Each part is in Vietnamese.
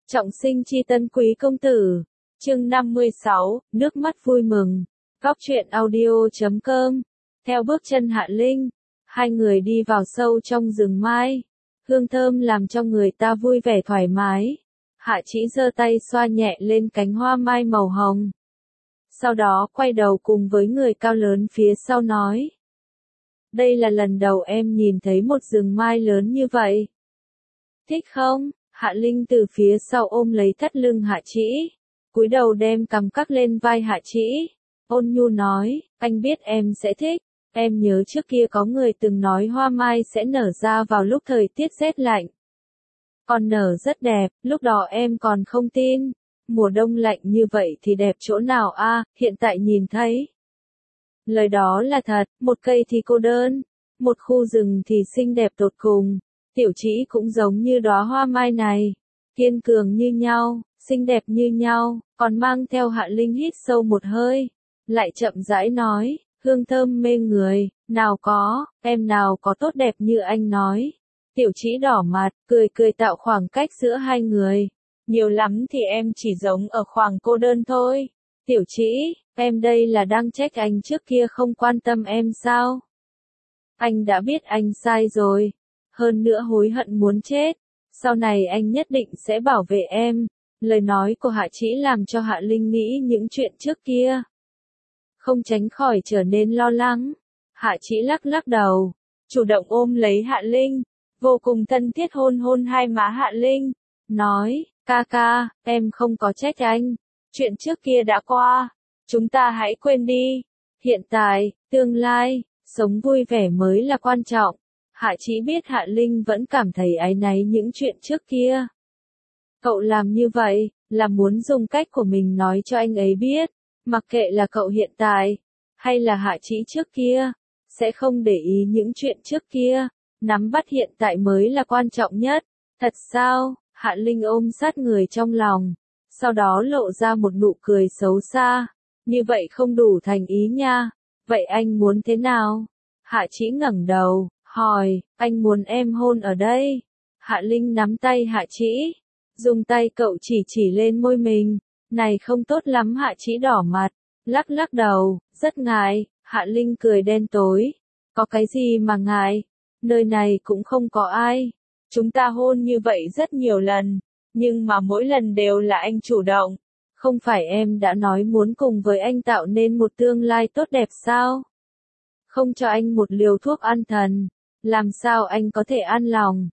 Trọng sinh chi tân quý công tử. Chương 56, nước mắt vui mừng. Góc truyện audio.com. Theo bước chân Hạ Linh, hai người đi vào sâu trong rừng mai. Hương thơm làm cho người ta vui vẻ thoải mái. Hạ Chỉ giơ tay xoa nhẹ lên cánh hoa mai màu hồng. Sau đó quay đầu cùng với người cao lớn phía sau nói. Đây là lần đầu em nhìn thấy một rừng mai lớn như vậy. Thích không? Hạ Linh từ phía sau ôm lấy thắt lưng Hạ Chỉ, cúi đầu đem cằm cắc lên vai Hạ Chỉ, ôn nhu nói, anh biết em sẽ thích, em nhớ trước kia có người từng nói hoa mai sẽ nở ra vào lúc thời tiết rét lạnh. Còn nở rất đẹp, lúc đó em còn không tin, mùa đông lạnh như vậy thì đẹp chỗ nào a? Hiện tại nhìn thấy. Lời đó là thật, một cây thì cô đơn, một khu rừng thì xinh đẹp tột cùng. Tiểu Chỉ cũng giống như đóa hoa mai này, kiên cường như nhau, xinh đẹp như nhau, còn mang theo Hạ Linh hít sâu một hơi, lại chậm rãi nói, hương thơm mê người, nào có, em nào có tốt đẹp như anh nói. Tiểu Chỉ đỏ mặt, cười cười tạo khoảng cách giữa hai người, nhiều lắm thì em chỉ giống ở khoảng cô đơn thôi. Tiểu Chỉ, em đây là đang trách anh trước kia không quan tâm em sao? Anh đã biết anh sai rồi. Hơn nữa hối hận muốn chết, sau này anh nhất định sẽ bảo vệ em. Lời nói của Hạ Chỉ làm cho Hạ Linh nghĩ những chuyện trước kia, không tránh khỏi trở nên lo lắng. Hạ Chỉ lắc lắc đầu, chủ động ôm lấy Hạ Linh, vô cùng thân thiết hôn hôn hai má Hạ Linh, nói, ca ca, em không có trách anh, chuyện trước kia đã qua, chúng ta hãy quên đi, hiện tại, tương lai, sống vui vẻ mới là quan trọng. Hạ Chỉ biết Hạ Linh vẫn cảm thấy áy náy những chuyện trước kia. Cậu làm như vậy, là muốn dùng cách của mình nói cho anh ấy biết, mặc kệ là cậu hiện tại, hay là Hạ Chỉ trước kia, sẽ không để ý những chuyện trước kia, nắm bắt hiện tại mới là quan trọng nhất. Thật sao? Hạ Linh ôm sát người trong lòng, sau đó lộ ra một nụ cười xấu xa, như vậy không đủ thành ý nha, vậy anh muốn thế nào? Hạ Chỉ ngẩng đầu, hỏi, anh muốn em hôn ở đây. Hạ Linh nắm tay Hạ Chỉ, dùng tay cậu chỉ lên môi mình, này không tốt lắm. Hạ Chỉ đỏ mặt, lắc lắc đầu, rất ngại. Hạ Linh cười đen tối, có cái gì mà ngại, nơi này cũng không có ai, chúng ta hôn như vậy rất nhiều lần, nhưng mà mỗi lần đều là anh chủ động, không phải em đã nói muốn cùng với anh tạo nên một tương lai tốt đẹp sao? Không cho anh một liều thuốc an thần, làm sao anh có thể an lòng?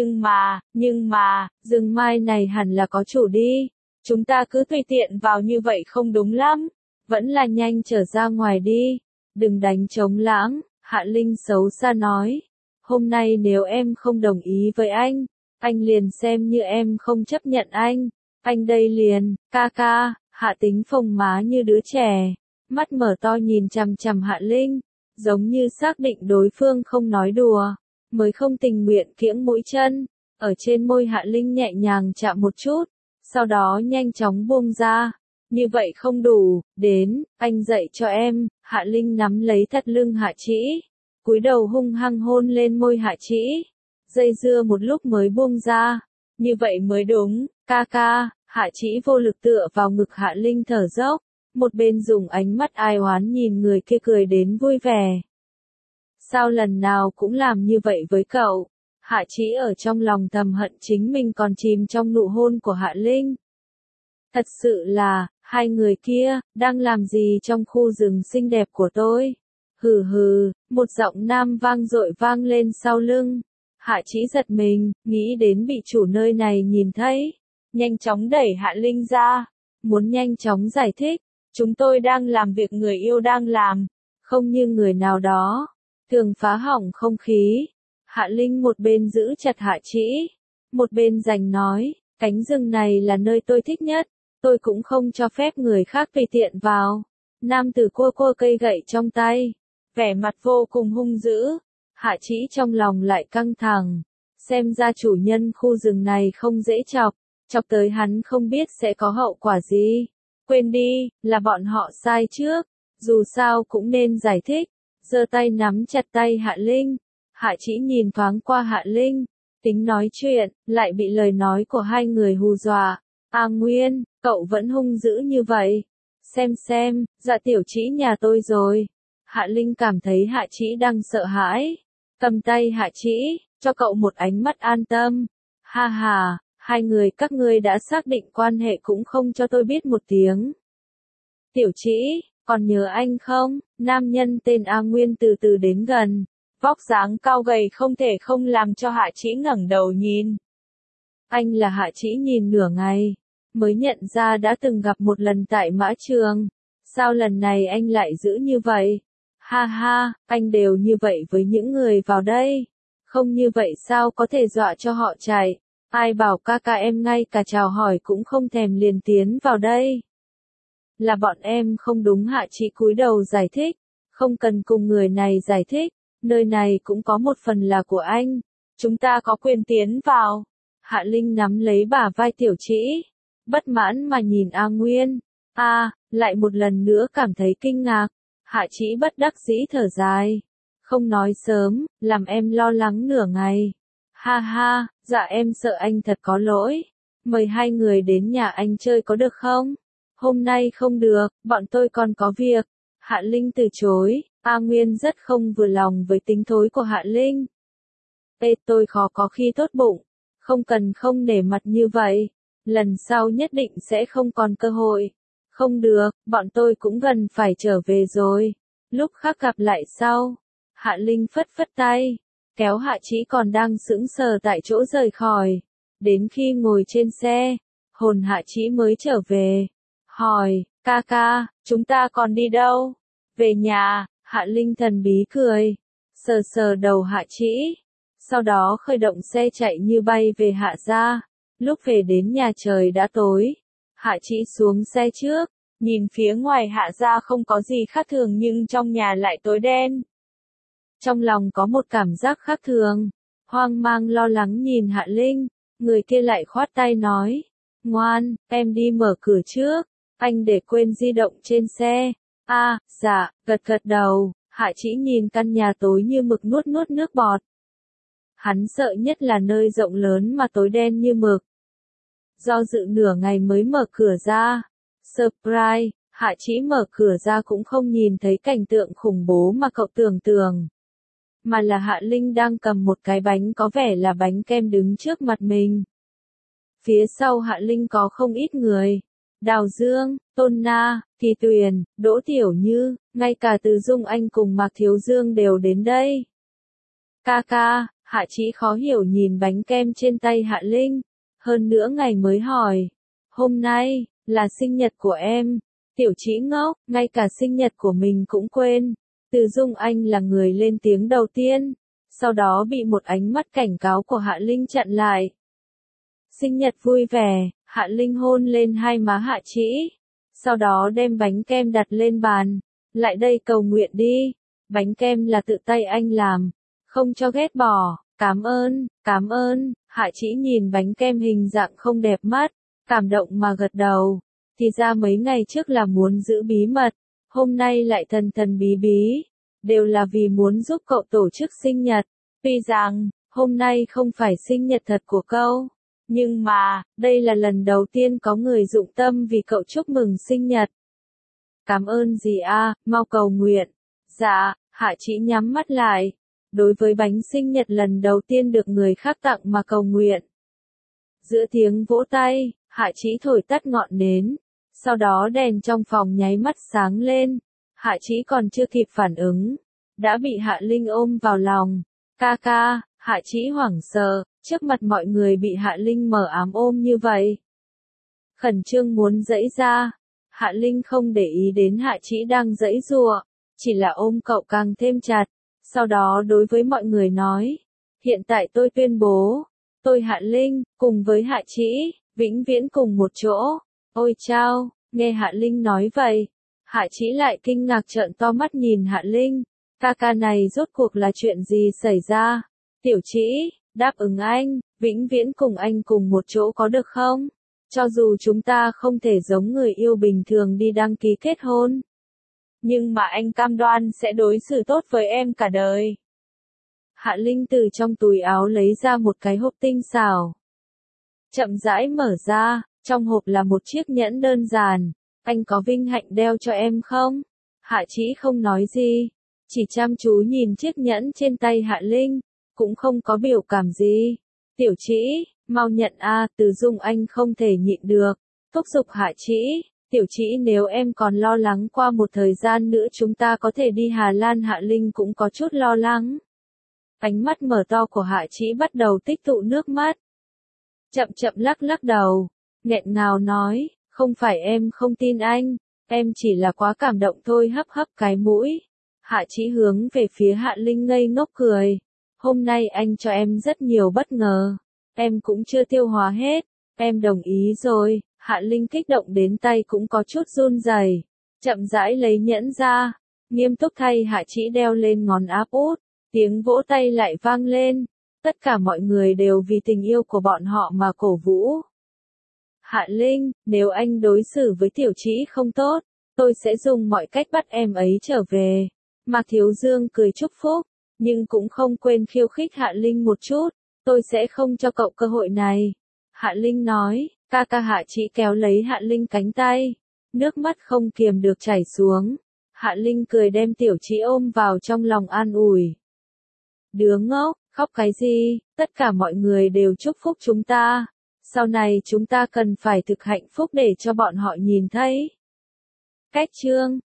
Nhưng mà, rừng mai này hẳn là có chủ đi. Chúng ta cứ tùy tiện vào như vậy không đúng lắm. Vẫn là nhanh trở ra ngoài đi. Đừng đánh trống lãng, Hạ Linh xấu xa nói. Hôm nay nếu em không đồng ý với anh liền xem như em không chấp nhận anh. Anh đây liền, ca ca. Hạ Tính phồng má như đứa trẻ, mắt mở to nhìn chằm chằm Hạ Linh, giống như xác định đối phương không nói đùa, mới không tình nguyện kiễng mũi chân, ở trên môi Hạ Linh nhẹ nhàng chạm một chút, sau đó nhanh chóng buông ra. Như vậy không đủ, đến, anh dạy cho em. Hạ Linh nắm lấy thắt lưng Hạ Chỉ, cúi đầu hung hăng hôn lên môi Hạ Chỉ, dây dưa một lúc mới buông ra. Như vậy mới đúng, ca ca. Hạ Chỉ vô lực tựa vào ngực Hạ Linh thở dốc, một bên dùng ánh mắt ai oán nhìn người kia cười đến vui vẻ. Sao lần nào cũng làm như vậy với cậu? Hạ Chỉ ở trong lòng thầm hận chính mình còn chìm trong nụ hôn của Hạ Linh. Thật sự là, hai người kia, đang làm gì trong khu rừng xinh đẹp của tôi? Hừ hừ, một giọng nam vang dội vang lên sau lưng. Hạ Chỉ giật mình, nghĩ đến bị chủ nơi này nhìn thấy. Nhanh chóng đẩy Hạ Linh ra, muốn nhanh chóng giải thích. Chúng tôi đang làm việc người yêu đang làm, không như người nào đó thường phá hỏng không khí. Hạ Linh một bên giữ chặt Hạ Chỉ, một bên giành nói, cánh rừng này là nơi tôi thích nhất, tôi cũng không cho phép người khác tùy tiện vào. Nam tử cua cây gậy trong tay, vẻ mặt vô cùng hung dữ. Hạ Chỉ trong lòng lại căng thẳng, xem ra chủ nhân khu rừng này không dễ chọc tới hắn không biết sẽ có hậu quả gì. Quên đi, là bọn họ sai trước, dù sao cũng nên giải thích. Giơ tay nắm chặt tay Hạ Linh. Hạ Chỉ nhìn thoáng qua Hạ Linh, Tính nói chuyện, lại bị lời nói của hai người hù dọa. A Nguyên, cậu vẫn hung dữ như vậy. Xem, dạ tiểu trĩ nhà tôi rồi. Hạ Linh cảm thấy Hạ Trĩ đang sợ hãi. Cầm tay Hạ Trĩ, cho cậu một ánh mắt an tâm. Ha ha, hai người các ngươi đã xác định quan hệ cũng không cho tôi biết một tiếng. Tiểu Trĩ, còn nhớ anh không? Nam nhân tên A Nguyên từ từ đến gần. Vóc dáng cao gầy không thể không làm cho Hạ Trĩ ngẩng đầu nhìn. Anh là Hạ Trĩ nhìn nửa ngày, mới nhận ra đã từng gặp một lần tại mã trường. Sao lần này anh lại giữ như vậy? Ha ha, anh đều như vậy với những người vào đây. Không như vậy sao có thể dọa cho họ chạy? Ai bảo ca ca em ngay cả chào hỏi cũng không thèm liền tiến vào đây. Là bọn em không đúng. Hạ Trĩ cúi đầu giải thích. Không cần cùng người này giải thích. Nơi này cũng có một phần là của anh. Chúng ta có quyền tiến vào. Hạ Linh nắm lấy bả vai Tiểu Trĩ. Bất mãn mà nhìn A Nguyên. Lại một lần nữa cảm thấy kinh ngạc. Hạ Trĩ bất đắc dĩ thở dài. Không nói sớm, làm em lo lắng nửa ngày. Ha ha, dạ em sợ anh thật có lỗi. Mời hai người đến nhà anh chơi có được không? Hôm nay không được, bọn tôi còn có việc. Hạ Linh từ chối. A Nguyên rất không vừa lòng với tính thối của Hạ Linh. Tôi khó có khi tốt bụng. Không cần không nể mặt như vậy. Lần sau nhất định sẽ không còn cơ hội. Không được, bọn tôi cũng gần phải trở về rồi. Lúc khác gặp lại sau. Hạ Linh phất phất tay. Kéo Hạ Trĩ còn đang sững sờ tại chỗ rời khỏi. Đến khi ngồi trên xe, hồn Hạ Trĩ mới trở về. Hỏi, ca ca, chúng ta còn đi đâu? Về nhà. Hạ Linh thần bí cười. Sờ sờ đầu Hạ Trĩ. Sau đó khởi động xe chạy như bay về Hạ gia. Lúc về đến nhà trời đã tối. Hạ Trĩ xuống xe trước. Nhìn phía ngoài Hạ gia không có gì khác thường nhưng trong nhà lại tối đen. Trong lòng có một cảm giác khác thường. Hoang mang lo lắng nhìn Hạ Linh. Người kia lại khoát tay nói. Ngoan, em đi mở cửa trước. Anh để quên di động trên xe. Dạ, gật đầu. Hạ Trĩ nhìn căn nhà tối như mực nuốt nước bọt. Hắn sợ nhất là nơi rộng lớn mà tối đen như mực. Do dự nửa ngày mới mở cửa ra. Surprise, Hạ Trĩ mở cửa ra cũng không nhìn thấy cảnh tượng khủng bố mà cậu tưởng tượng. Mà là Hạ Linh đang cầm một cái bánh có vẻ là bánh kem đứng trước mặt mình. Phía sau Hạ Linh có không ít người. Đào Dương, Tôn Na, Kỳ Tuyền, Đỗ Tiểu Như, ngay cả Từ Dung Anh cùng Mạc Thiếu Dương đều đến đây. Ca ca, Hạ Trĩ khó hiểu nhìn bánh kem trên tay Hạ Linh. Hơn nữa ngày mới hỏi. Hôm nay, là sinh nhật của em. Tiểu Trĩ ngốc, ngay cả sinh nhật của mình cũng quên. Từ Dung Anh là người lên tiếng đầu tiên. Sau đó bị một ánh mắt cảnh cáo của Hạ Linh chặn lại. Sinh nhật vui vẻ, Hạ Linh hôn lên hai má Hạ Trĩ. Sau đó đem bánh kem đặt lên bàn. Lại đây cầu nguyện đi. Bánh kem là tự tay anh làm. Không cho ghét bỏ. Cảm ơn. Hạ Trĩ nhìn bánh kem hình dạng không đẹp mắt. Cảm động mà gật đầu. Thì ra mấy ngày trước là muốn giữ bí mật. Hôm nay lại thần bí. Đều là vì muốn giúp cậu tổ chức sinh nhật. Tuy rằng, hôm nay không phải sinh nhật thật của cậu. Nhưng mà, đây là lần đầu tiên có người dụng tâm vì cậu chúc mừng sinh nhật. Cảm ơn gì mau cầu nguyện. Dạ, Hạ Trĩ nhắm mắt lại. Đối với bánh sinh nhật lần đầu tiên được người khác tặng mà cầu nguyện. Giữa tiếng vỗ tay, Hạ Trĩ thổi tắt ngọn nến. Sau đó đèn trong phòng nháy mắt sáng lên. Hạ Trĩ còn chưa kịp phản ứng. Đã bị Hạ Linh ôm vào lòng. Ca ca, Hạ Trĩ hoảng sợ. Trước mặt mọi người bị Hạ Linh mờ ám ôm như vậy. Khẩn trương muốn giãy ra. Hạ Linh không để ý đến Hạ Trĩ đang giãy giụa. Chỉ là ôm cậu càng thêm chặt. Sau đó đối với mọi người nói. Hiện tại tôi tuyên bố. Tôi Hạ Linh, cùng với Hạ Trĩ, vĩnh viễn cùng một chỗ. Ôi chao, nghe Hạ Linh nói vậy. Hạ Trĩ lại kinh ngạc trợn to mắt nhìn Hạ Linh. Ca ca này rốt cuộc là chuyện gì xảy ra? Tiểu Trĩ, đáp ứng anh, vĩnh viễn cùng anh cùng một chỗ có được không? Cho dù chúng ta không thể giống người yêu bình thường đi đăng ký kết hôn. Nhưng mà anh cam đoan sẽ đối xử tốt với em cả đời. Hạ Linh từ trong túi áo lấy ra một cái hộp tinh xảo. Chậm rãi mở ra, trong hộp là một chiếc nhẫn đơn giản. Anh có vinh hạnh đeo cho em không? Hạ Chỉ không nói gì, chỉ chăm chú nhìn chiếc nhẫn trên tay Hạ Linh, cũng không có biểu cảm gì. Tiểu Chỉ, mau nhận a, Từ Dung anh không thể nhịn được, thúc giục Hạ Chỉ. Tiểu Chỉ, nếu em còn lo lắng qua một thời gian nữa chúng ta có thể đi Hà Lan. Hạ Linh cũng có chút lo lắng. Ánh mắt mở to của Hạ Chỉ bắt đầu tích tụ nước mắt. Chậm chậm lắc lắc đầu, nghẹn ngào nói, không phải em không tin anh, em chỉ là quá cảm động thôi. Hấp hấp cái mũi. Hạ Chỉ hướng về phía Hạ Linh ngây ngốc cười. Hôm nay anh cho em rất nhiều bất ngờ, em cũng chưa tiêu hóa hết, em đồng ý rồi. Hạ Linh kích động đến tay cũng có chút run rẩy, chậm rãi lấy nhẫn ra, nghiêm túc thay Hạ Chỉ đeo lên ngón áp út, tiếng vỗ tay lại vang lên, tất cả mọi người đều vì tình yêu của bọn họ mà cổ vũ. Hạ Linh, nếu anh đối xử với Tiểu Chỉ không tốt, tôi sẽ dùng mọi cách bắt em ấy trở về. Mạc Thiếu Dương cười chúc phúc, nhưng cũng không quên khiêu khích Hạ Linh một chút, tôi sẽ không cho cậu cơ hội này. Hạ Linh nói, ca ca. Hạ Chỉ kéo lấy Hạ Linh cánh tay, nước mắt không kiềm được chảy xuống. Hạ Linh cười đem Tiểu Chỉ ôm vào trong lòng an ủi. Đứa ngốc, khóc cái gì, tất cả mọi người đều chúc phúc chúng ta. Sau này chúng ta cần phải thực hạnh phúc để cho bọn họ nhìn thấy. Cách chương